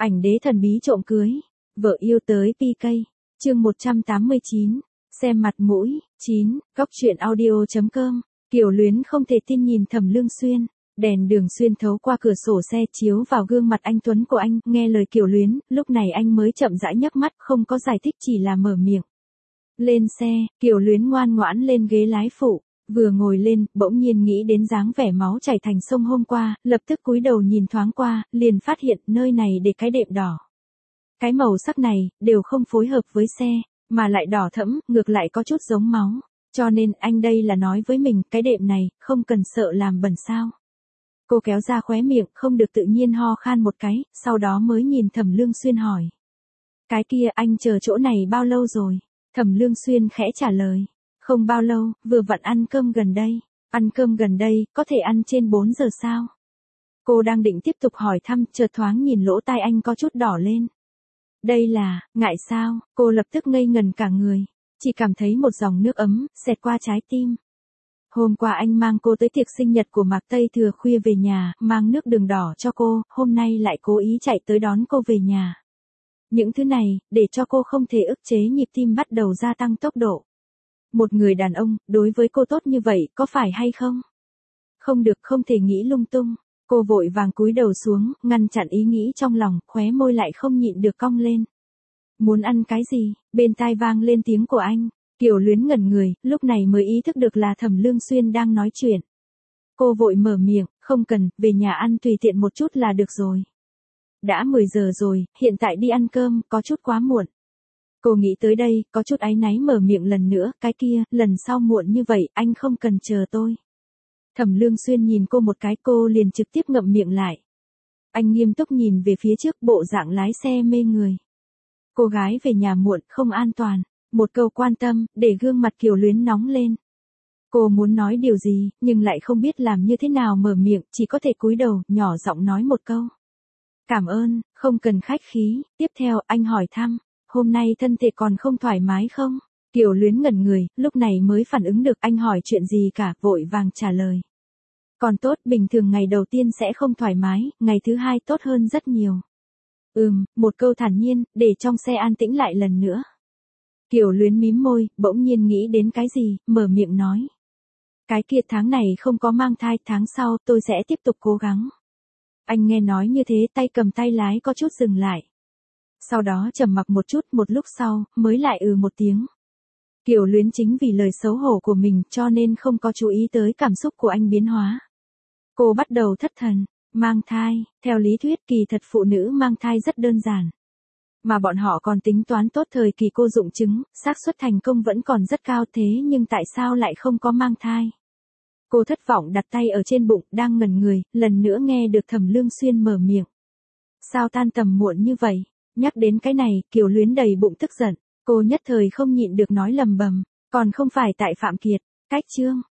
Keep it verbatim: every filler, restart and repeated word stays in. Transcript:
Ảnh đế thần bí trộm cưới, vợ yêu tới pê ca, chương một trăm tám mươi chín, xem mặt mũi, chín, góc truyện audio chấm com, Kiều Luyến không thể tin nhìn Thẩm Lương Xuyên, đèn đường xuyên thấu qua cửa sổ xe chiếu vào gương mặt anh tuấn của anh, nghe lời Kiều Luyến, lúc này anh mới chậm rãi nhấc mắt, không có giải thích chỉ là mở miệng. Lên xe, Kiều Luyến ngoan ngoãn lên ghế lái phụ, vừa ngồi lên, bỗng nhiên nghĩ đến dáng vẻ máu chảy thành sông hôm qua, lập tức cúi đầu nhìn thoáng qua, liền phát hiện nơi này để cái đệm đỏ. Cái màu sắc này, đều không phối hợp với xe, mà lại đỏ thẫm, ngược lại có chút giống máu, cho nên anh đây là nói với mình, cái đệm này, không cần sợ làm bẩn sao. Cô kéo ra khóe miệng, không được tự nhiên ho khan một cái, sau đó mới nhìn Thẩm Lương Xuyên hỏi. Cái kia anh chờ chỗ này bao lâu rồi? Thẩm Lương Xuyên khẽ trả lời. Không bao lâu, vừa vặn ăn cơm gần đây. Ăn cơm gần đây, có thể ăn trên bốn giờ sao? Cô đang định tiếp tục hỏi thăm, chợt thoáng nhìn lỗ tai anh có chút đỏ lên. Đây là, ngại sao? Cô lập tức ngây ngần cả người. Chỉ cảm thấy một dòng nước ấm, xẹt qua trái tim. Hôm qua anh mang cô tới tiệc sinh nhật của Mạc Tây Thừa khuya về nhà, mang nước đường đỏ cho cô, hôm nay lại cố ý chạy tới đón cô về nhà. Những thứ này, để cho cô không thể ức chế nhịp tim bắt đầu gia tăng tốc độ. Một người đàn ông, đối với cô tốt như vậy, có phải hay không? Không được, không thể nghĩ lung tung. Cô vội vàng cúi đầu xuống, ngăn chặn ý nghĩ trong lòng, khóe môi lại không nhịn được cong lên. Muốn ăn cái gì? Bên tai vang lên tiếng của anh. Kiều Luyến ngẩn người, lúc này mới ý thức được là Thẩm Lương Xuyên đang nói chuyện. Cô vội mở miệng, không cần, về nhà ăn tùy tiện một chút là được rồi. Đã mười giờ rồi, hiện tại đi ăn cơm, có chút quá muộn. Cô nghĩ tới đây, có chút áy náy mở miệng lần nữa, cái kia, lần sau muộn như vậy, anh không cần chờ tôi. Thẩm Lương Xuyên nhìn cô một cái, cô liền trực tiếp ngậm miệng lại. Anh nghiêm túc nhìn về phía trước, bộ dạng lái xe mê người. Cô gái về nhà muộn, không an toàn. Một câu quan tâm, để gương mặt Kiều Luyến nóng lên. Cô muốn nói điều gì, nhưng lại không biết làm như thế nào mở miệng, chỉ có thể cúi đầu, nhỏ giọng nói một câu. Cảm ơn, không cần khách khí. Tiếp theo, anh hỏi thăm, hôm nay thân thể còn không thoải mái không? Kiều Luyến ngẩn người, lúc này mới phản ứng được anh hỏi chuyện gì cả, vội vàng trả lời. Còn tốt, bình thường ngày đầu tiên sẽ không thoải mái, ngày thứ hai tốt hơn rất nhiều. Ừm, một câu thản nhiên, để trong xe an tĩnh lại lần nữa. Kiều Luyến mím môi, bỗng nhiên nghĩ đến cái gì, mở miệng nói. Cái kia tháng này không có mang thai, tháng sau tôi sẽ tiếp tục cố gắng. Anh nghe nói như thế, tay cầm tay lái có chút dừng lại. Sau đó trầm mặc một chút, một lúc sau, mới lại ừ một tiếng. Kiều Luyến chính vì lời xấu hổ của mình cho nên không có chú ý tới cảm xúc của anh biến hóa. Cô bắt đầu thất thần, mang thai, theo lý thuyết kỳ thật phụ nữ mang thai rất đơn giản. Mà bọn họ còn tính toán tốt thời kỳ cô dụng trứng, xác suất thành công vẫn còn rất cao thế nhưng tại sao lại không có mang thai? Cô thất vọng đặt tay ở trên bụng, đang ngẩn người, lần nữa nghe được Thẩm Lương Xuyên mở miệng. Sao tan tầm muộn như vậy? Nhắc đến cái này, Kiều Luyến đầy bụng tức giận, cô nhất thời không nhịn được nói lầm bầm, còn không phải tại Phạm Kiệt, cách chương,